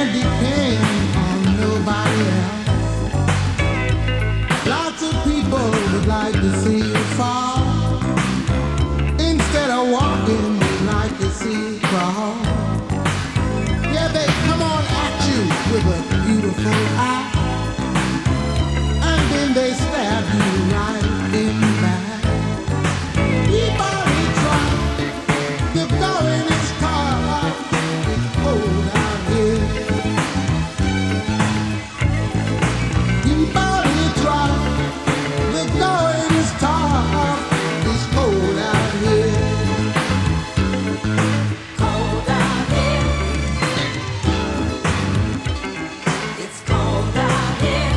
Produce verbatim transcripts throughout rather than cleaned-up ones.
depend on nobody else. Lots of people would like to see you fall. Instead of walking, they like to see you crawl. Yeah, they come on at you with a beautiful eye, and then they stab you right in the back. Keep on trying. The going is hard. It's cold out here. Keep on trying. The going is tough. It's cold out here. Cold out here. It's cold out here.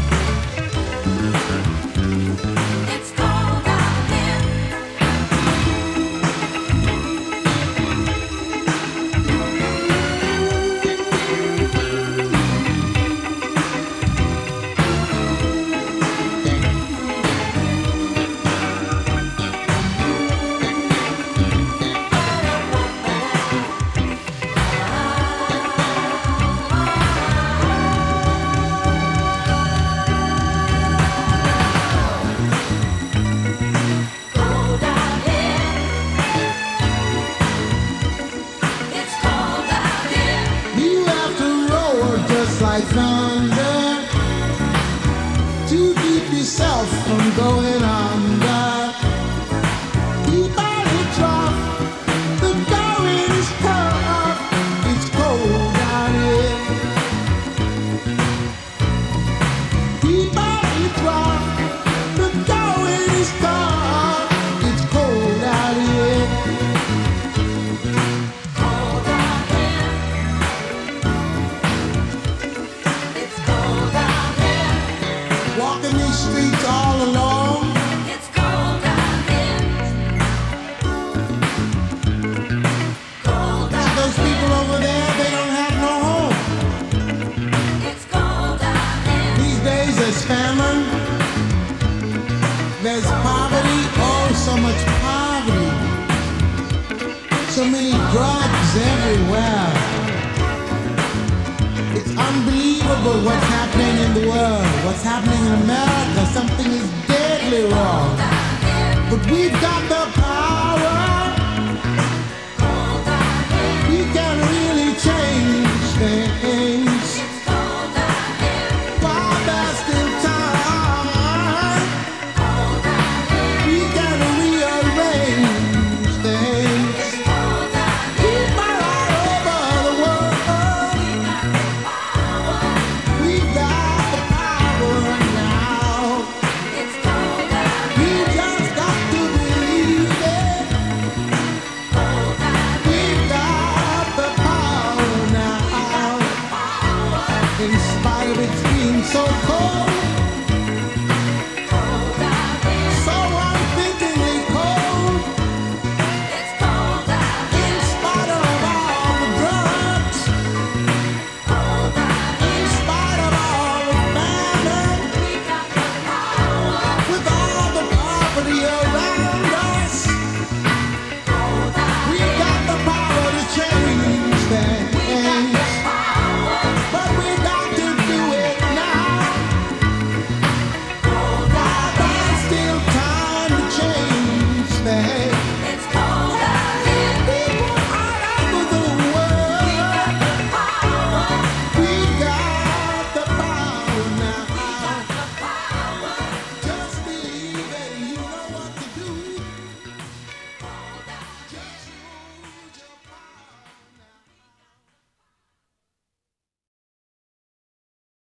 It's cold out here. Cold out here. It's cold out here. You have to roar just like thunder to keep yourself from going under. Keep on the drop. The going is tough. It's cold out here. Keep on the drop. The going is tough. It's cold out here. Cold out here. It's cold out here. Walking these streets all alone. It's cold out here. Cold out Those people over there, they don't have no home. It's cold out here. These days there's famine, there's poverty, oh so much poverty. So many drugs everywhere. It's unbelievable what's happening in the world. What's happening in America, something is deadly wrong. But we've got the power. Cold out here. We can really change things. It's cold out here. While there's still time, Cold out here. we can rearrange things. It's cold out here. People all over the world, we've got the power now. It's cold out We here. just got to believe it. Cold out We've got the power now. In spite of it being so